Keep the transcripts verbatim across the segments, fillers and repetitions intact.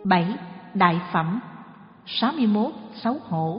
bảy. Đại phẩm. Sáu mươi mốt. Xấu hổ.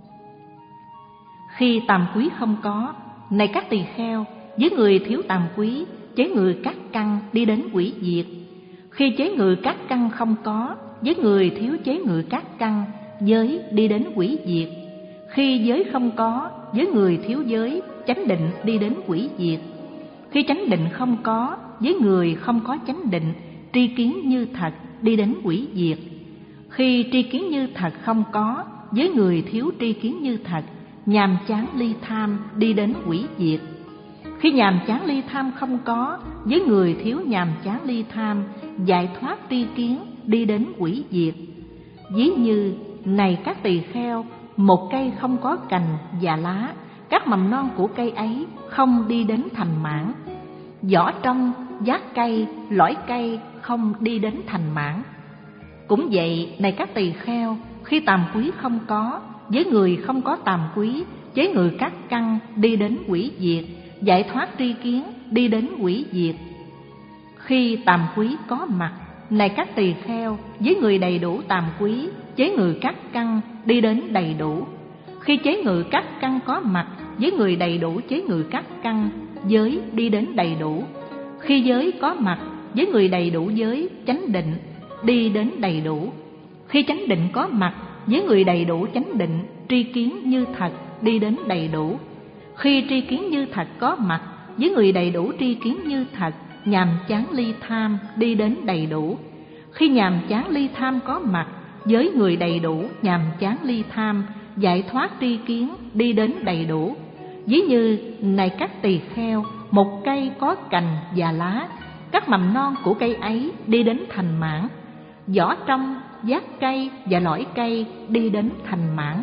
Khi tàm quý không có, này các tỳ kheo, với người thiếu tàm quý, chế ngự các căn đi đến hủy diệt. Khi chế ngự các căn không có, với người thiếu chế ngự các căn, giới đi đến hủy diệt. Khi giới không có, với người thiếu giới, chánh định đi đến hủy diệt. Khi chánh định không có, với người không có chánh định, tri kiến như thật đi đến hủy diệt. Khi tri kiến như thật không có, với người thiếu tri kiến như thật, nhàm chán ly tham đi đến hủy diệt. Khi nhàm chán ly tham không có, với người thiếu nhàm chán ly tham, giải thoát tri kiến đi đến hủy diệt. Ví như, này các tỳ kheo, một cây không có cành và lá, các mầm non của cây ấy không đi đến thành mãn. Vỏ trong, giác cây, lõi cây không đi đến thành mãn. Cũng vậy, này các tỳ kheo, khi tàm quý không có, với người không có tàm quý, chế ngự các căn đi đến hủy diệt, giải thoát tri kiến đi đến hủy diệt. Khi tàm quý có mặt, này các tỳ kheo, với người đầy đủ tàm quý, chế ngự các căn đi đến đầy đủ. Khi chế ngự các căn có mặt, với người đầy đủ chế ngự các căn, giới đi đến đầy đủ. Khi giới có mặt, với người đầy đủ giới, chánh định đi đến đầy đủ. Khi chánh định có mặt, với người đầy đủ chánh định, tri kiến như thật đi đến đầy đủ. Khi tri kiến như thật có mặt, với người đầy đủ tri kiến như thật, nhàm chán ly tham đi đến đầy đủ. Khi nhàm chán ly tham có mặt, với người đầy đủ nhàm chán ly tham, giải thoát tri kiến đi đến đầy đủ. Ví như, này các tỳ kheo, một cây có cành và lá, các mầm non của cây ấy đi đến thành mãn. Vỏ trong, giác cây và lõi cây đi đến thành mãn.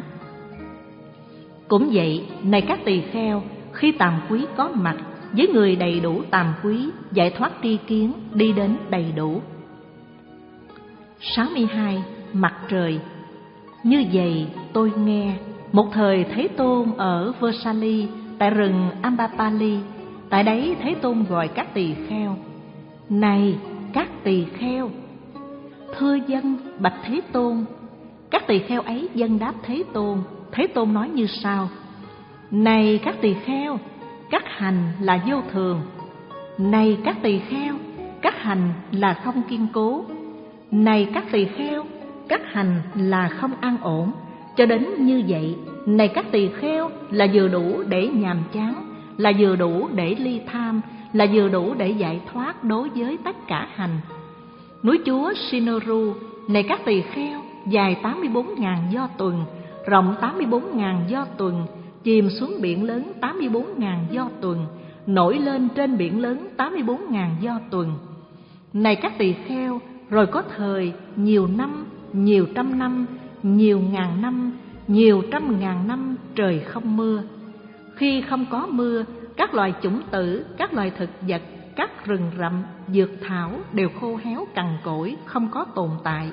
Cũng vậy, này các tỳ kheo, khi tàm quý có mặt, với người đầy đủ tàm quý, giải thoát tri kiến đi đến đầy đủ. Sáu mươi hai. Mặt trời. Như vậy tôi nghe, một thời Thế Tôn ở Vesali, tại rừng Ambapali. Tại đấy Thế Tôn gọi các tỳ kheo: này các tỳ kheo. Thưa dân, bạch Thế Tôn. Các tỳ kheo ấy dâng đáp Thế Tôn. Thế Tôn nói như sau: này các tỳ kheo, các hành là vô thường. Này các tỳ kheo, các hành là không kiên cố. Này các tỳ kheo, các hành là không an ổn. Cho đến như vậy, này các tỳ kheo, là vừa đủ để nhàm chán, là vừa đủ để ly tham, là vừa đủ để giải thoát đối với tất cả hành. Núi Chúa Shinoru, này các tỳ kheo, dài tám mươi bốn nghìn do tuần, rộng tám mươi bốn nghìn do tuần, chìm xuống biển lớn tám mươi bốn nghìn do tuần, nổi lên trên biển lớn tám mươi bốn nghìn do tuần. Này các tỳ kheo, rồi có thời nhiều năm, nhiều trăm năm, nhiều ngàn năm, nhiều trăm ngàn năm trời không mưa. Khi không có mưa, các loài chủng tử, các loài thực vật, các rừng rậm, dược thảo đều khô héo cằn cỗi, không có tồn tại.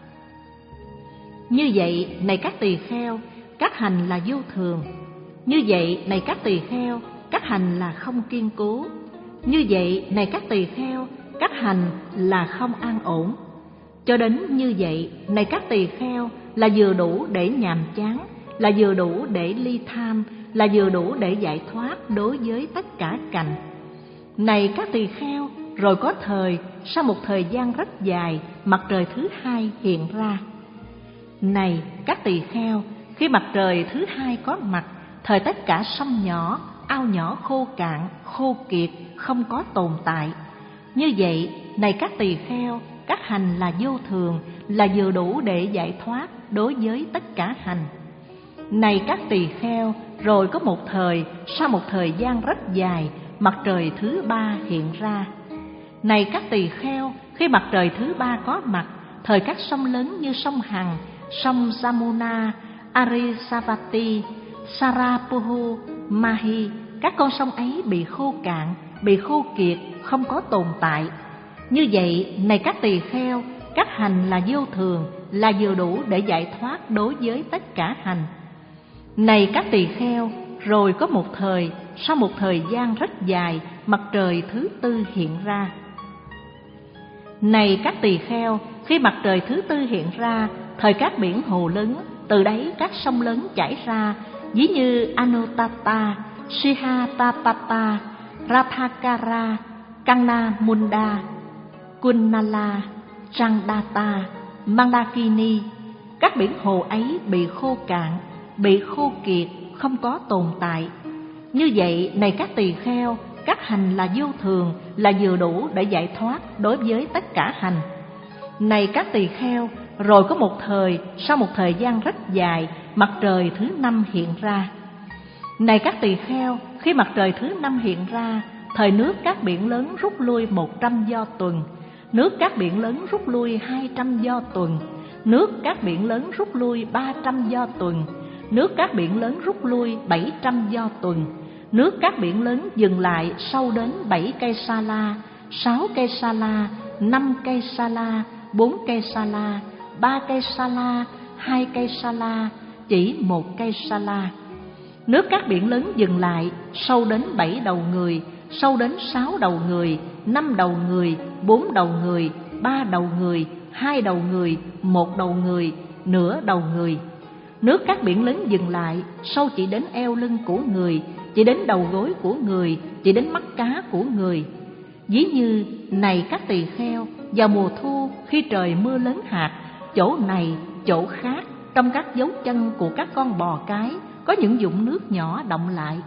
Như vậy, này các tỳ kheo, các hành là vô thường. Như vậy, này các tỳ kheo, các hành là không kiên cố. Như vậy, này các tỳ kheo, các hành là không an ổn. Cho đến như vậy, này các tỳ kheo, là vừa đủ để nhàm chán, là vừa đủ để ly tham, là vừa đủ để giải thoát đối với tất cả cảnh. Này các tỳ kheo, rồi có thời, sau một thời gian rất dài, mặt trời thứ hai hiện ra. Này các tỳ kheo, khi mặt trời thứ hai có mặt, thời tất cả sông nhỏ, ao nhỏ khô cạn, khô kiệt, không có tồn tại. Như vậy, này các tỳ kheo, các hành là vô thường, là vừa đủ để giải thoát đối với tất cả hành. Này các tỳ kheo, rồi có một thời, sau một thời gian rất dài, mặt trời thứ ba hiện ra. Này các tỳ kheo, khi mặt trời thứ ba có mặt, thời các sông lớn như sông Hằng, sông Jamuna, Arisavati, Sarapuhu, Mahi, các con sông ấy bị khô cạn, bị khô kiệt, không có tồn tại. Như vậy, này các tỳ kheo, các hành là vô thường, là vừa đủ để giải thoát đối với tất cả hành. Này các tỳ kheo, rồi có một thời, sau một thời gian rất dài, mặt trời thứ tư hiện ra. Này các tỳ kheo, khi mặt trời thứ tư hiện ra, thời các biển hồ lớn, từ đấy các sông lớn chảy ra, ví như Anuttata, Sihatapata, Rathakara, Kanamunda, Kunnala, Chandata, Mandakini. Các biển hồ ấy bị khô cạn, bị khô kiệt, không có tồn tại. Như vậy, này các tỳ kheo, các hành là vô thường, là vừa đủ để giải thoát đối với tất cả hành. Này các tỳ kheo, rồi có một thời, sau một thời gian rất dài, mặt trời thứ năm hiện ra. Này các tỳ kheo, khi mặt trời thứ năm hiện ra, thời nước các biển lớn rút lui một trăm do tuần, nước các biển lớn rút lui hai trăm do tuần, nước các biển lớn rút lui ba trăm do tuần, nước các biển lớn rút lui bảy trăm do tuần, nước các biển lớn dừng lại sâu đến bảy cây sa la, sáu cây sa la, năm cây sa la, bốn cây sa la, ba cây sa la, hai cây sa la, chỉ một cây sa la. Nước các biển lớn dừng lại sâu đến bảy đầu người, sâu đến sáu đầu người, năm đầu người, bốn đầu người, ba đầu người, hai đầu người, một đầu người, nửa đầu người. Nước các biển lớn dừng lại sâu chỉ đến eo lưng của người, chỉ đến đầu gối của người, chỉ đến mắt cá của người. Ví như, này các tỳ kheo, vào mùa thu khi trời mưa lớn hạt, chỗ này, chỗ khác, trong các dấu chân của các con bò cái có những vũng nước nhỏ đọng lại.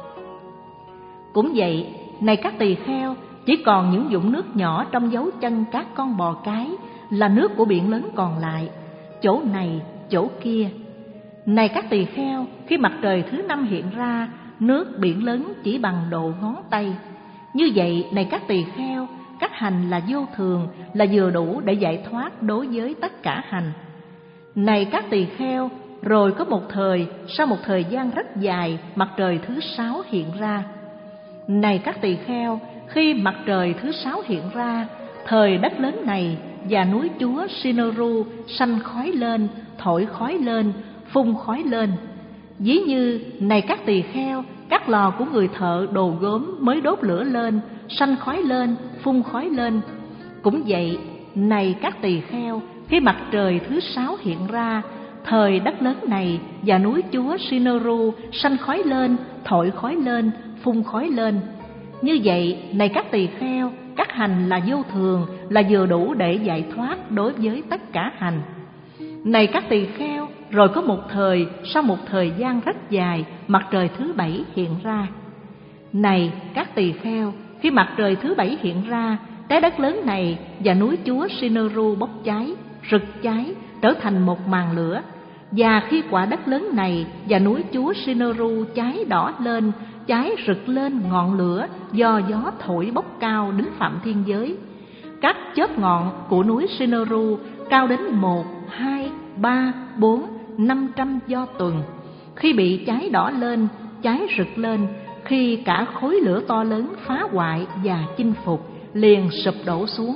Cũng vậy, này các tỳ kheo, chỉ còn những vũng nước nhỏ trong dấu chân các con bò cái là nước của biển lớn còn lại, chỗ này, chỗ kia. Này các tỳ kheo, khi mặt trời thứ năm hiện ra, nước biển lớn chỉ bằng độ ngón tay. Như vậy, này các tỳ kheo, các hành là vô thường, là vừa đủ để giải thoát đối với tất cả hành. Này các tỳ kheo, rồi có một thời, sau một thời gian rất dài, mặt trời thứ sáu hiện ra. Này các tỳ kheo, khi mặt trời thứ sáu hiện ra, thời đất lớn này và núi chúa Sinoru sanh khói lên, thổi khói lên, phun khói lên. Ví như, này các tỳ kheo, các lò của người thợ đồ gốm mới đốt lửa lên, sanh khói lên, phun khói lên. Cũng vậy, này các tỳ kheo, khi mặt trời thứ sáu hiện ra, thời đất lớn này và núi chúa Sinoru sanh khói lên, thổi khói lên, phun khói lên. Như vậy, này các tỳ kheo, các hành là vô thường, là vừa đủ để giải thoát đối với tất cả hành. Này các tỳ kheo, rồi có một thời, sau một thời gian rất dài, mặt trời thứ bảy hiện ra. Này các tỳ kheo, khi mặt trời thứ bảy hiện ra, trái đất lớn này và núi chúa Sinoru bốc cháy, rực cháy, trở thành một màn lửa. Và khi quả đất lớn này và núi chúa Sinoru cháy đỏ lên, cháy rực lên ngọn lửa do gió thổi bốc cao đến phạm thiên giới. Các chóp ngọn của núi Sinoru cao đến một, hai, ba, bốn, năm trăm do tuần. Khi bị cháy đỏ lên, cháy rực lên, khi cả khối lửa to lớn phá hoại và chinh phục, liền sụp đổ xuống.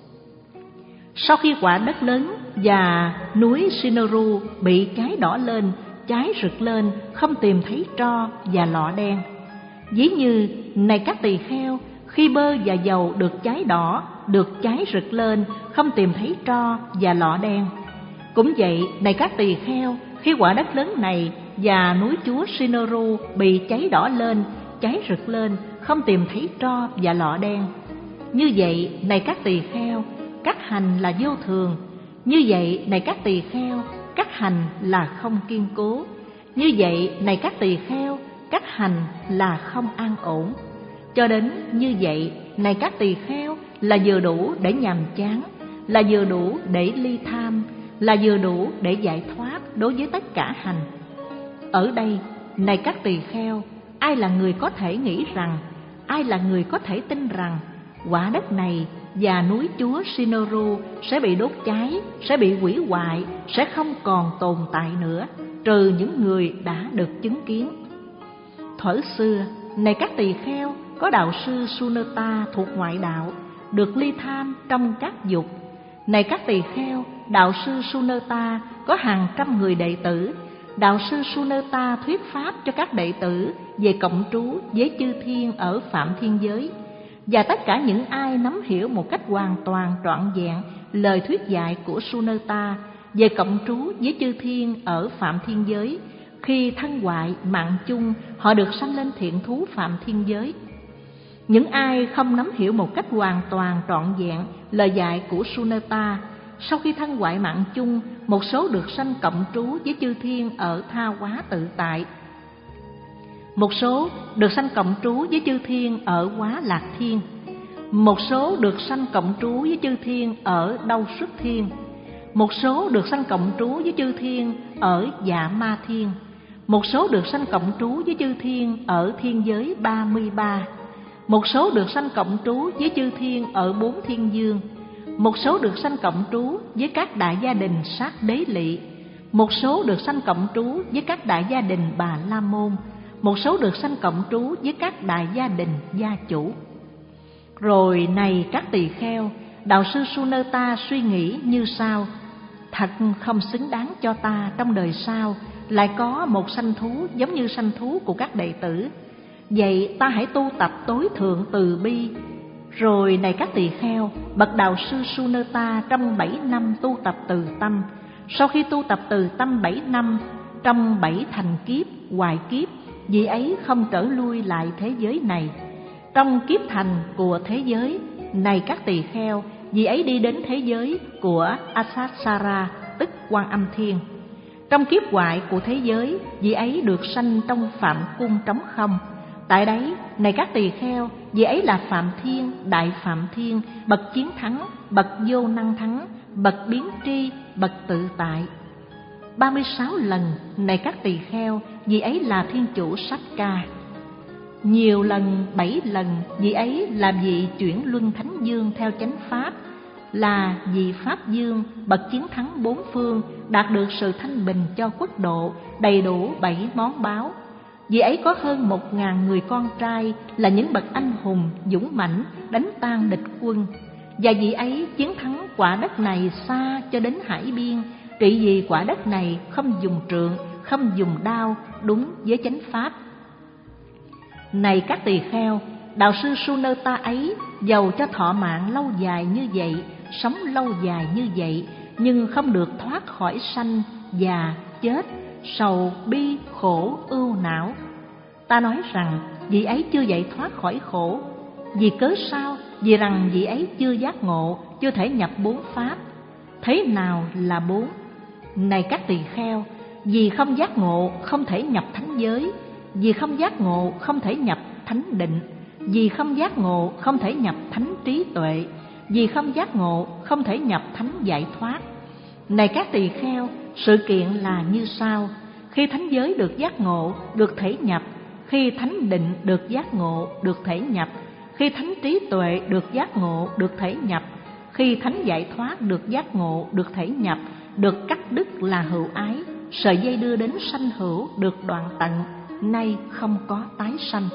Sau khi quả đất lớn và núi Sinoru bị cháy đỏ lên, cháy rực lên, không tìm thấy tro và lọ đen. Ví như, này các tỳ kheo, khi bơ và dầu được cháy đỏ, được cháy rực lên, không tìm thấy tro và lọ đen. Cũng vậy, này các tỳ kheo, khi quả đất lớn này và núi chúa Sinoru bị cháy đỏ lên, cháy rực lên, không tìm thấy tro và lọ đen. Như vậy, này các tỳ kheo, các hành là vô thường. Như vậy, này các tỳ kheo, các hành là không kiên cố. Như vậy, này các tỳ kheo, các hành là không an ổn. Cho đến như vậy, này các tỳ kheo, là vừa đủ để nhàm chán, là vừa đủ để ly tham, là vừa đủ để giải thoát đối với tất cả hành. Ở đây, này các tỳ kheo, ai là người có thể nghĩ rằng, ai là người có thể tin rằng quả đất này và núi chúa Sinoru sẽ bị đốt cháy, sẽ bị hủy hoại, sẽ không còn tồn tại nữa, trừ những người đã được chứng kiến. Thuở xưa, này các tỳ kheo, có đạo sư Sunata thuộc ngoại đạo, được ly tham trong các dục. Này các tỳ kheo, đạo sư Sunata có hàng trăm người đệ tử. Đạo sư Sunata thuyết pháp cho các đệ tử về cộng trú với chư thiên ở phạm thiên giới. Và tất cả những ai nắm hiểu một cách hoàn toàn trọn vẹn lời thuyết dạy của Suneta về cộng trú với chư thiên ở Phạm Thiên Giới, khi thân hoại mạng chung, họ được sanh lên thiện thú Phạm Thiên Giới. Những ai không nắm hiểu một cách hoàn toàn trọn vẹn lời dạy của Suneta, sau khi thân hoại mạng chung, một số được sanh cộng trú với chư thiên ở Tha Hóa Tự Tại, một số được sanh cộng trú với chư thiên ở Hóa Lạc Thiên, một số được sanh cộng trú với chư thiên ở Đâu Xuất Thiên, một số được sanh cộng trú với chư thiên ở Dạ Ma Thiên, một số được sanh cộng trú với chư thiên ở Thiên Giới ba mươi ba, một số được sanh cộng trú với chư thiên ở bốn thiên dương, một số được sanh cộng trú với các đại gia đình sát đế lỵ, một số được sanh cộng trú với các đại gia đình Bà La Môn, một số được sanh cộng trú với các đại gia đình gia chủ. Rồi này các tỳ kheo, đạo sư Suneta suy nghĩ như sau: thật không xứng đáng cho ta trong đời sau lại có một sanh thú giống như sanh thú của các đệ tử. Vậy ta hãy tu tập tối thượng từ bi. Rồi này các tỳ kheo, bậc đạo sư Suneta trong bảy năm tu tập từ tâm. Sau khi tu tập từ tâm bảy năm, trong bảy thành kiếp, hoại kiếp, vị ấy không trở lui lại thế giới này. Trong kiếp thành của thế giới, này các tỳ kheo, vị ấy đi đến thế giới của Asasara, tức Quan Âm Thiên. Trong kiếp hoại của thế giới, vị ấy được sanh trong Phạm Cung trống không. Tại đấy, này các tỳ kheo, vị ấy là Phạm Thiên, Đại Phạm Thiên, bậc chiến thắng, bậc vô năng thắng, bậc biến tri, bậc tự tại. ba mươi sáu lần, này các tỳ kheo, vị ấy là Thiên Chủ Sát Ca. Nhiều lần, bảy lần, vị ấy là vị chuyển luân thánh dương theo chánh pháp, là vị Pháp Dương, bậc chiến thắng bốn phương, đạt được sự thanh bình cho quốc độ, đầy đủ bảy món báo. Vị ấy có hơn một ngàn người con trai, là những bậc anh hùng, dũng mãnh, đánh tan địch quân. Và vị ấy chiến thắng quả đất này xa cho đến hải biên, trị vì quả đất này không dùng trượng, không dùng đao, đúng với chánh pháp. Này các tỳ kheo, đạo sư Suneta ấy dầu cho thọ mạng lâu dài như vậy, sống lâu dài như vậy, nhưng không được thoát khỏi sanh, già, chết, sầu, bi, khổ, ưu não. Ta nói rằng vị ấy chưa dậy thoát khỏi khổ. Vì cớ sao? Vì rằng vị ấy chưa giác ngộ, chưa thể nhập bốn pháp. Thế nào là bốn? Này các tỳ kheo, vì không giác ngộ không thể nhập thánh giới, vì không giác ngộ không thể nhập thánh định, vì không giác ngộ không thể nhập thánh trí tuệ, vì không giác ngộ không thể nhập thánh giải thoát. Này các tỳ kheo, sự kiện là như sau: khi thánh giới được giác ngộ, được thể nhập; khi thánh định được giác ngộ, được thể nhập; khi thánh trí tuệ được giác ngộ, được thể nhập; khi thánh giải thoát được giác ngộ, được thể nhập. Được cắt đứt là hữu ái, sợi dây đưa đến sanh hữu được đoạn tận, nay không có tái sanh.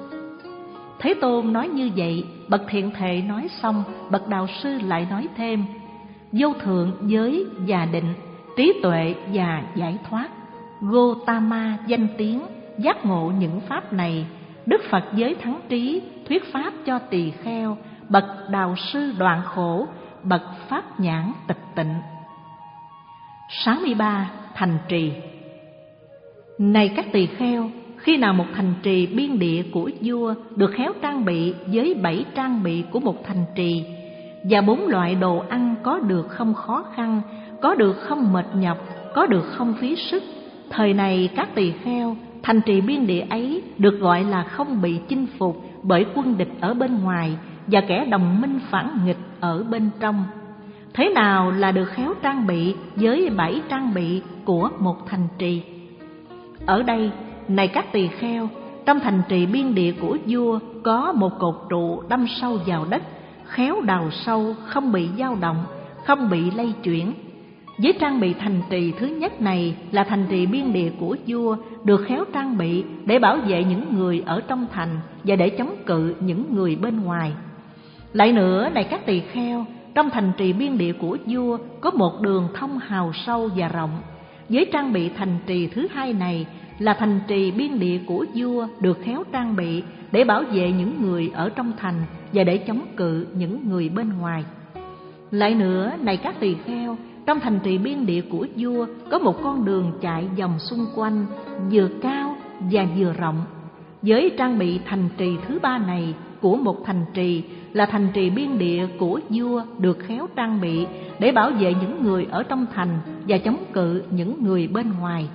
Thế Tôn nói như vậy, bậc thiện thệ nói xong, bậc đạo sư lại nói thêm: vô thượng giới và định, trí tuệ và giải thoát, Gotama danh tiếng, giác ngộ những pháp này, Đức Phật giới thắng trí, thuyết pháp cho tỳ kheo, bậc đạo sư đoạn khổ, bậc pháp nhãn tịch tịnh. sáu mươi ba. Thành trì. Này các tỳ kheo, khi nào một thành trì biên địa của vua được khéo trang bị với bảy trang bị của một thành trì, và bốn loại đồ ăn có được không khó khăn, có được không mệt nhọc, có được không phí sức, thời này các tỳ kheo, thành trì biên địa ấy được gọi là không bị chinh phục bởi quân địch ở bên ngoài và kẻ đồng minh phản nghịch ở bên trong. Thế nào là được khéo trang bị với bảy trang bị của một thành trì? Ở đây, này các tỳ kheo, trong thành trì biên địa của vua có một cột trụ đâm sâu vào đất, khéo đào sâu, không bị dao động, không bị lay chuyển. Với trang bị thành trì thứ nhất này là thành trì biên địa của vua, được khéo trang bị để bảo vệ những người ở trong thành và để chống cự những người bên ngoài. Lại nữa, này các tỳ kheo, trong thành trì biên địa của vua có một đường thông hào sâu và rộng. Với trang bị thành trì thứ hai này là thành trì biên địa của vua được khéo trang bị để bảo vệ những người ở trong thành và để chống cự những người bên ngoài. Lại nữa, này các tỳ kheo, trong thành trì biên địa của vua có một con đường chạy vòng xung quanh, vừa cao và vừa rộng. Với trang bị thành trì thứ ba này của một thành trì là thành trì biên địa của vua được khéo trang bị để bảo vệ những người ở trong thành và chống cự những người bên ngoài.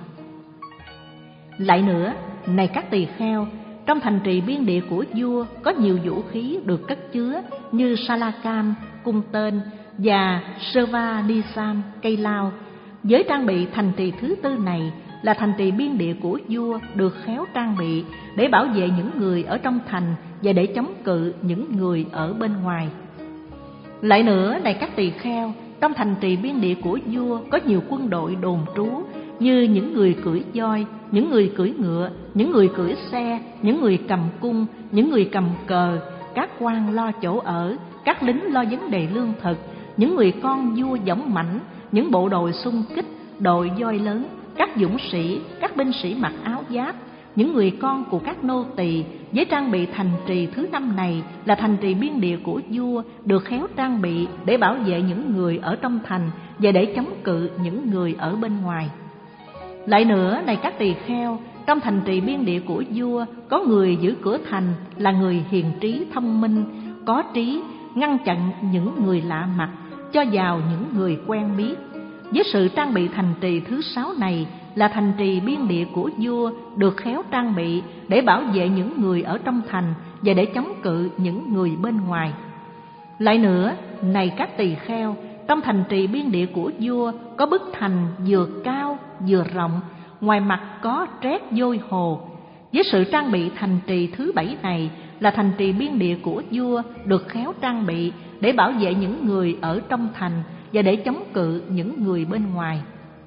Lại nữa, này các tỳ kheo, trong thành trì biên địa của vua có nhiều vũ khí được cất chứa như Salakam, cung tên và Seva Nisan, cây lao. Với trang bị thành trì thứ tư này là thành trì biên địa của vua được khéo trang bị để bảo vệ những người ở trong thành và để chống cự những người ở bên ngoài. Lại nữa, này các tỳ kheo, trong thành trì biên địa của vua có nhiều quân đội đồn trú như những người cưỡi voi, những người cưỡi ngựa, những người cưỡi xe, những người cầm cung, những người cầm cờ, các quan lo chỗ ở, các lính lo vấn đề lương thực, những người con vua dũng mãnh, những bộ đội xung kích, đội voi lớn, các dũng sĩ, các binh sĩ mặc áo giáp, những người con của các nô tỳ. Với trang bị thành trì thứ năm này là thành trì biên địa của vua được khéo trang bị để bảo vệ những người ở trong thành và để chống cự những người ở bên ngoài. Lại nữa, này các tỳ kheo, trong thành trì biên địa của vua có người giữ cửa thành là người hiền trí thông minh, có trí, ngăn chặn những người lạ mặt, cho vào những người quen biết. Với sự trang bị thành trì thứ sáu này là thành trì biên địa của vua được khéo trang bị để bảo vệ những người ở trong thành và để chống cự những người bên ngoài. Lại nữa, này các tỳ kheo, trong thành trì biên địa của vua có bức thành vừa cao vừa rộng, ngoài mặt có trét vôi hồ. Với sự trang bị thành trì thứ bảy này là thành trì biên địa của vua được khéo trang bị để bảo vệ những người ở trong thành và để chống cự những người bên ngoài.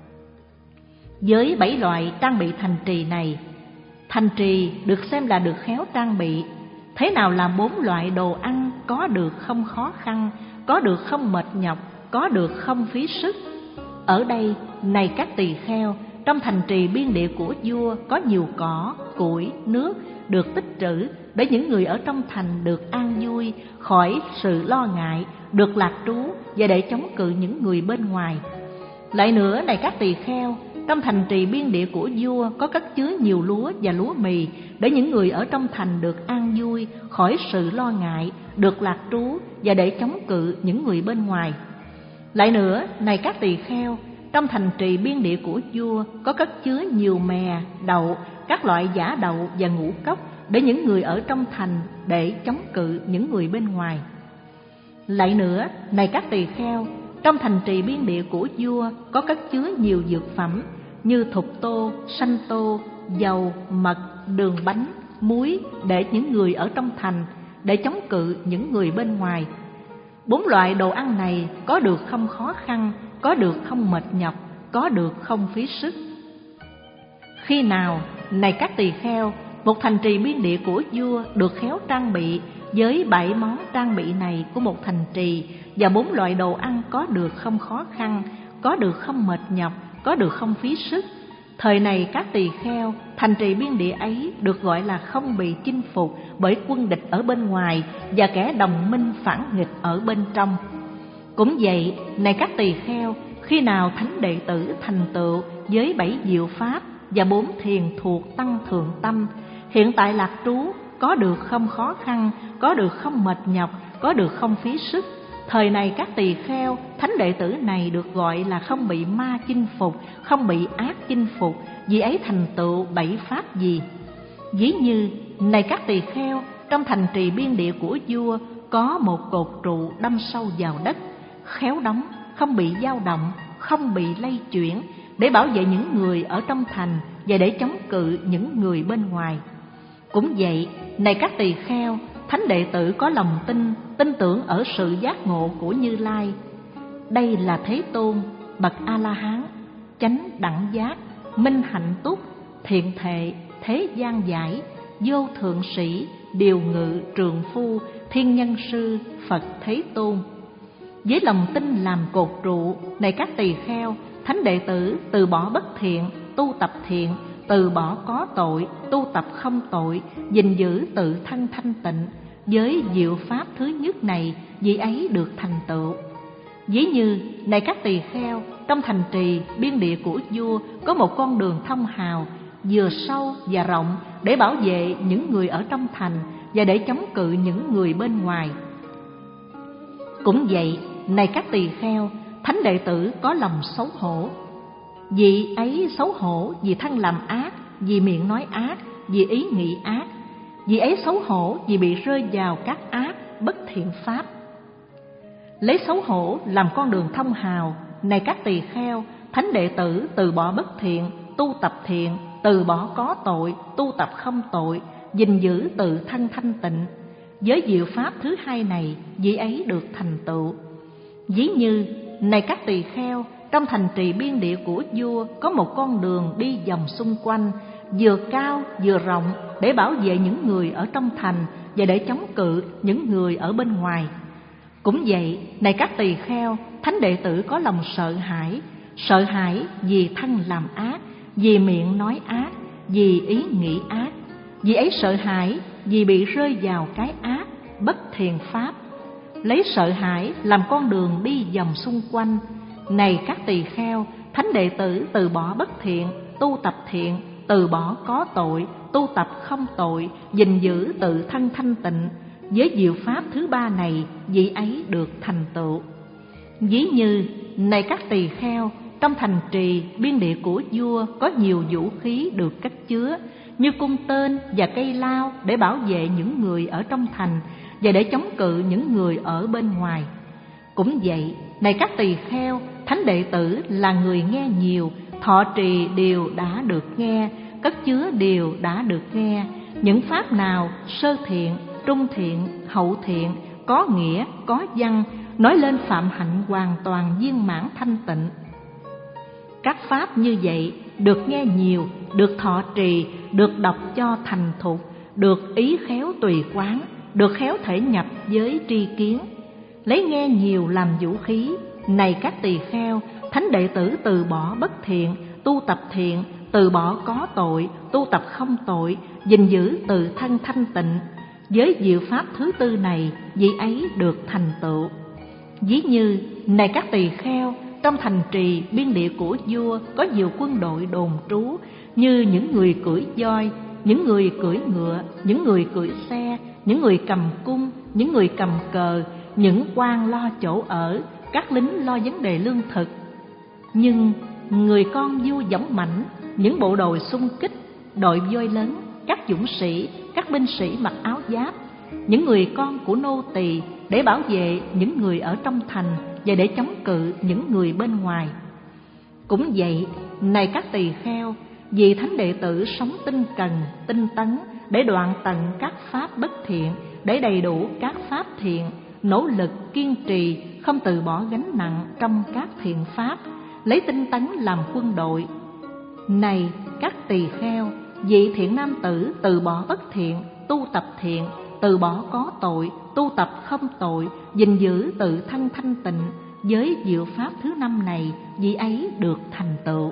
Với bảy loại trang bị thành trì này, thành trì được xem là được khéo trang bị. Thế nào là bốn loại đồ ăn có được không khó khăn, có được không mệt nhọc, có được không phí sức? Ở đây, này các tỳ kheo, trong thành trì biên địa của vua có nhiều cỏ, củi, nước được tích trữ để những người ở trong thành được an vui, khỏi sự lo ngại, được lạc trú và để chống cự những người bên ngoài. Lại nữa, này các tỳ kheo, trong thành trì biên địa của vua có cất chứa nhiều lúa và lúa mì để những người ở trong thành được an vui, khỏi sự lo ngại, được lạc trú và để chống cự những người bên ngoài. Lại nữa, này các tỳ kheo, trong thành trì biên địa của vua có cất chứa nhiều mè, đậu, các loại giả đậu và ngũ cốc để những người ở trong thành để chống cự những người bên ngoài. Lại nữa, này các tỳ kheo, trong thành trì biên địa của vua có cất chứa nhiều dược phẩm như thục tô, sanh tô, dầu, mật, đường bánh, muối để những người ở trong thành để chống cự những người bên ngoài. Bốn loại đồ ăn này có được không khó khăn, có được không mệt nhọc, có được không phí sức. Khi nào, này các tỳ kheo, một thành trì biên địa của vua được khéo trang bị với bảy món trang bị này của một thành trì và bốn loại đồ ăn có được không khó khăn, có được không mệt nhọc, có được không phí sức, thời này các tỳ kheo, thành trì biên địa ấy được gọi là không bị chinh phục bởi quân địch ở bên ngoài và kẻ đồng minh phản nghịch ở bên trong. Cũng vậy, này các tỳ kheo, khi nào thánh đệ tử thành tựu với bảy diệu pháp và bốn thiền thuộc tăng thượng tâm, hiện tại lạc trú, có được không khó khăn, có được không mệt nhọc, có được không phí sức, thời này các tỳ kheo, thánh đệ tử này được gọi là không bị ma chinh phục, không bị ác chinh phục, vì ấy thành tựu bảy pháp gì? Ví như, này các tỳ kheo, trong thành trì biên địa của vua có một cột trụ đâm sâu vào đất, khéo đóng, không bị dao động, không bị lay chuyển, để bảo vệ những người ở trong thành và để chống cự những người bên ngoài. Cũng vậy, này các tỳ kheo, thánh đệ tử có lòng tin, tin tưởng ở sự giác ngộ của Như Lai. Đây là Thế Tôn, bậc A-la-hán, chánh đẳng giác, minh hạnh túc, thiện thệ, thế gian giải, vô thượng sĩ, điều ngự trường phu, thiên nhân sư, Phật Thế Tôn. Với lòng tin làm cột trụ, này các tỳ kheo, thánh đệ tử từ bỏ bất thiện, tu tập thiện, từ bỏ có tội, tu tập không tội, gìn giữ tự thân thanh tịnh. Với diệu pháp thứ nhất này, vị ấy được thành tựu. Ví như, này các tỳ kheo, trong thành trì biên địa của vua có một con đường thông hào, vừa sâu và rộng, để bảo vệ những người ở trong thành và để chống cự những người bên ngoài. Cũng vậy, này các tỳ kheo, thánh đệ tử có lòng xấu hổ. Vị ấy xấu hổ vì thân làm ác, vì miệng nói ác, vì ý nghĩ ác. Vị ấy xấu hổ vì bị rơi vào các ác, bất thiện pháp. Lấy xấu hổ làm con đường thông hào, này các tỳ kheo, thánh đệ tử từ bỏ bất thiện, tu tập thiện, từ bỏ có tội, tu tập không tội, gìn giữ tự thân thanh tịnh. Với diệu pháp thứ hai này, vị ấy được thành tựu. Ví như, này các tỳ kheo, trong thành trì biên địa của vua có một con đường đi vòng xung quanh, vừa cao vừa rộng, để bảo vệ những người ở trong thành và để chống cự những người ở bên ngoài. Cũng vậy, này các tỳ kheo, thánh đệ tử có lòng sợ hãi, sợ hãi vì thân làm ác, vì miệng nói ác, vì ý nghĩ ác. Vì ấy sợ hãi vì bị rơi vào cái ác, bất thiện pháp. Lấy sợ hãi làm con đường đi vòng xung quanh, này các tỳ kheo, thánh đệ tử từ bỏ bất thiện, tu tập thiện, từ bỏ có tội, tu tập không tội, gìn giữ tự thân thanh tịnh. Với diệu pháp thứ ba này, vị ấy được thành tựu. Ví như, này các tỳ kheo, trong thành trì biên địa của vua có nhiều vũ khí được cất chứa, như cung tên và cây lao, để bảo vệ những người ở trong thành và để chống cự những người ở bên ngoài. Cũng vậy, này các tỳ kheo, thánh đệ tử là người nghe nhiều, thọ trì điều đã được nghe, cất chứa điều đã được nghe. Những pháp nào sơ thiện, trung thiện, hậu thiện, có nghĩa, có văn, nói lên phạm hạnh hoàn toàn viên mãn thanh tịnh. Các pháp như vậy được nghe nhiều, được thọ trì, được đọc cho thành thục, được ý khéo tùy quán, được khéo thể nhập với tri kiến. Lấy nghe nhiều làm vũ khí, này các tỳ kheo, thánh đệ tử từ bỏ bất thiện, tu tập thiện, từ bỏ có tội, tu tập không tội, gìn giữ tự thân thanh tịnh. Với diệu pháp thứ tư này, vị ấy được thành tựu. Ví như, này các tỳ kheo, trong thành trì biên địa của vua có nhiều quân đội đồn trú, như những người cưỡi voi, những người cưỡi ngựa, những người cưỡi xe, những người cầm cung, những người cầm cờ, những quan lo chỗ ở, các lính lo vấn đề lương thực. Nhưng người con vua dũng mãnh, những bộ đội xung kích, đội voi lớn, các dũng sĩ, các binh sĩ mặc áo giáp, những người con của nô tỳ, để bảo vệ những người ở trong thành và để chống cự những người bên ngoài. Cũng vậy, này các tỳ kheo, vì thánh đệ tử sống tinh cần, tinh tấn, để đoạn tận các pháp bất thiện, để đầy đủ các pháp thiện, nỗ lực kiên trì, không từ bỏ gánh nặng trong các thiện pháp, lấy tinh tấn làm quân đội. Này các tỳ kheo, vị thiện nam tử từ bỏ bất thiện, tu tập thiện, từ bỏ có tội, tu tập không tội, gìn giữ tự thân thanh tịnh. Với diệu pháp thứ năm này, vị ấy được thành tựu.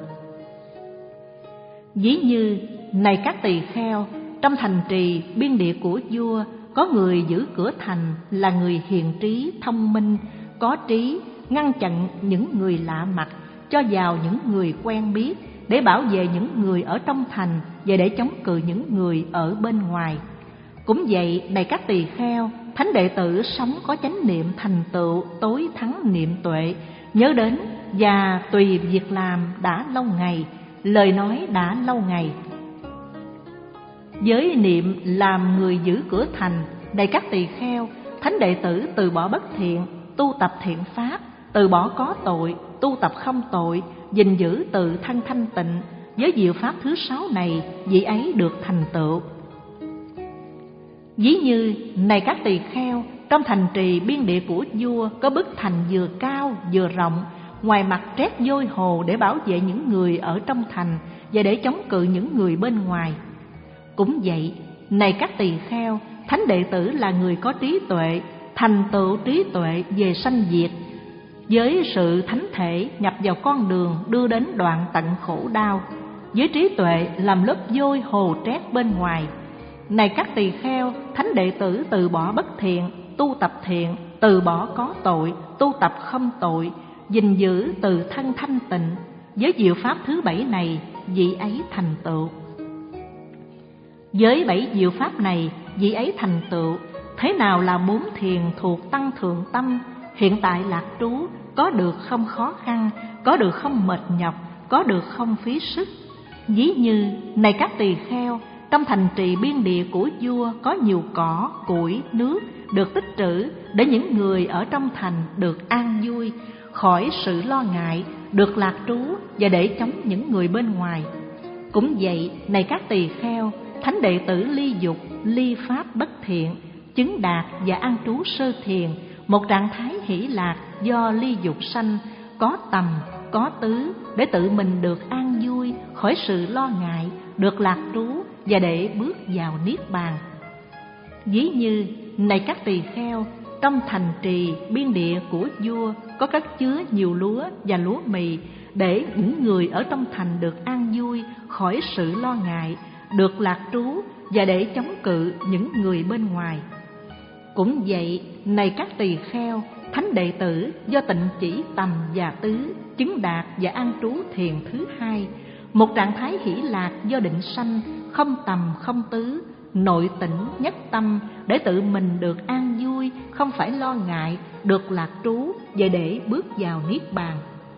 Ví như, này các tỳ kheo, trong thành trì biên địa của vua có người giữ cửa thành, là người hiền trí, thông minh, có trí, ngăn chặn những người lạ mặt, cho vào những người quen biết, để bảo vệ những người ở trong thành và để chống cự những người ở bên ngoài. Cũng vậy, này các tỳ kheo, thánh đệ tử sống có chánh niệm thành tựu tối thắng niệm tuệ, nhớ đến và tùy việc làm đã lâu ngày, lời nói đã lâu ngày. Với niệm làm người giữ cửa thành, này các tỳ kheo, thánh đệ tử từ bỏ bất thiện, tu tập thiện pháp, từ bỏ có tội, tu tập không tội, gìn giữ tự thân thanh tịnh. Với diệu pháp thứ sáu này, vị ấy được thành tựu. Ví như, này các tỳ kheo, trong thành trì biên địa của vua có bức thành vừa cao vừa rộng, ngoài mặt trét vôi hồ để bảo vệ những người ở trong thành và để chống cự những người bên ngoài. Cũng vậy, này các tỳ kheo, thánh đệ tử là người có trí tuệ, thành tựu trí tuệ về sanh diệt, với sự thánh thể nhập vào con đường đưa đến đoạn tận khổ đau. với trí tuệ làm lớp vôi hồ trét bên ngoài. Này các tỳ kheo, thánh đệ tử từ bỏ bất thiện, tu tập thiện, từ bỏ có tội, tu tập không tội, gìn giữ từ thân thanh tịnh. Với diệu pháp thứ bảy này, vị ấy thành tựu. Với bảy diệu pháp này, vị ấy thành tựu. Thế nào là bốn thiền thuộc tăng thượng tâm, hiện tại lạc trú, có được không khó khăn, có được không mệt nhọc, có được không phí sức? Ví như, này các tỳ kheo, trong thành trì biên địa của vua có nhiều cỏ, củi, nước được tích trữ để những người ở trong thành được an vui, khỏi sự lo ngại, được lạc trú và để chống những người bên ngoài. Cũng vậy, này các tỳ kheo, thánh đệ tử ly dục, ly pháp bất thiện, chứng đạt và an trú sơ thiền, một trạng thái hỷ lạc do ly dục sanh, có tầm, có tứ, để tự mình được an vui, khỏi sự lo ngại, được lạc trú và để bước vào niết bàn. Ví như, này các tỳ kheo, trong thành trì biên địa của vua có cất chứa nhiều lúa và lúa mì, để những người ở trong thành được an vui, khỏi sự lo ngại, được lạc trú và để chống cự những người bên ngoài. Cũng vậy, này các tỳ kheo, thánh đệ tử do tịnh chỉ tầm và tứ, chứng đạt và an trú thiền thứ hai, một trạng thái hỷ lạc do định sanh, không tầm không tứ, nội tĩnh nhất tâm, để tự mình được an vui, không phải lo ngại, được lạc trú và để bước vào niết bàn.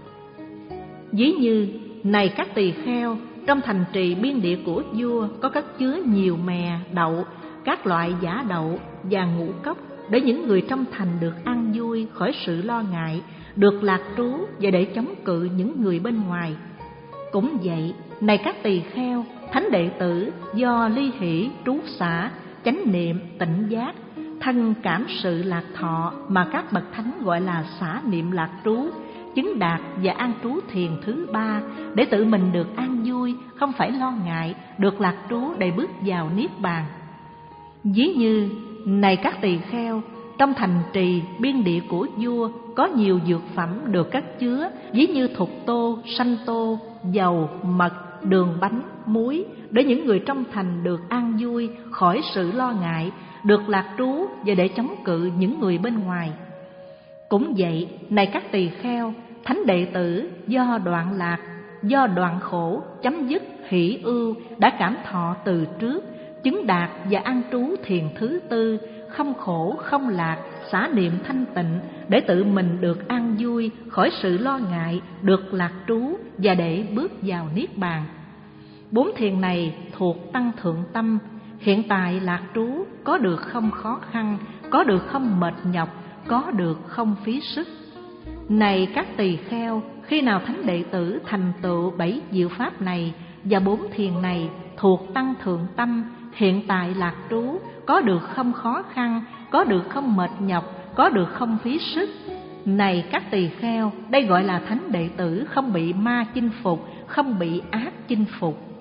Ví như, này các tỳ kheo, trong thành trì biên địa của vua có cất chứa nhiều mè, đậu, các loại giả đậu và ngũ cốc, để những người trong thành được an vui, khỏi sự lo ngại, được lạc trú và để chống cự những người bên ngoài. Cũng vậy, này các tỳ kheo, thánh đệ tử do ly hỷ, trú xả, chánh niệm, tịnh giác, thân cảm sự lạc thọ mà các bậc thánh gọi là xả niệm lạc trú, chứng đạt và an trú thiền thứ ba, để tự mình được an vui, không phải lo ngại, được lạc trú để bước vào niết bàn. Ví như, này các tỳ kheo, trong thành trì biên địa của vua có nhiều dược phẩm được cất chứa, ví như thục tô, sanh tô, dầu, mật, đường bánh, muối, để những người trong thành được an vui, khỏi sự lo ngại, được lạc trú và để chống cự những người bên ngoài. Cũng vậy, này các tỳ kheo, thánh đệ tử do đoạn lạc, do đoạn khổ, chấm dứt hỷ ưu, đã cảm thọ từ trước, chứng đạt và an trú thiền thứ tư, không khổ không lạc, xả niệm thanh tịnh, để tự mình được an vui, khỏi sự lo ngại, được lạc trú và để bước vào niết bàn. Bốn thiền này thuộc tăng thượng tâm, hiện tại lạc trú, có được không khó khăn, có được không mệt nhọc, có được không phí sức. Này các tỳ kheo, khi nào thánh đệ tử thành tựu bảy diệu pháp này và bốn thiền này thuộc tăng thượng tâm, hiện tại lạc trú, có được không khó khăn, có được không mệt nhọc, có được không phí sức. Này các tỳ kheo, đây gọi là thánh đệ tử không bị ma chinh phục, không bị ác chinh phục.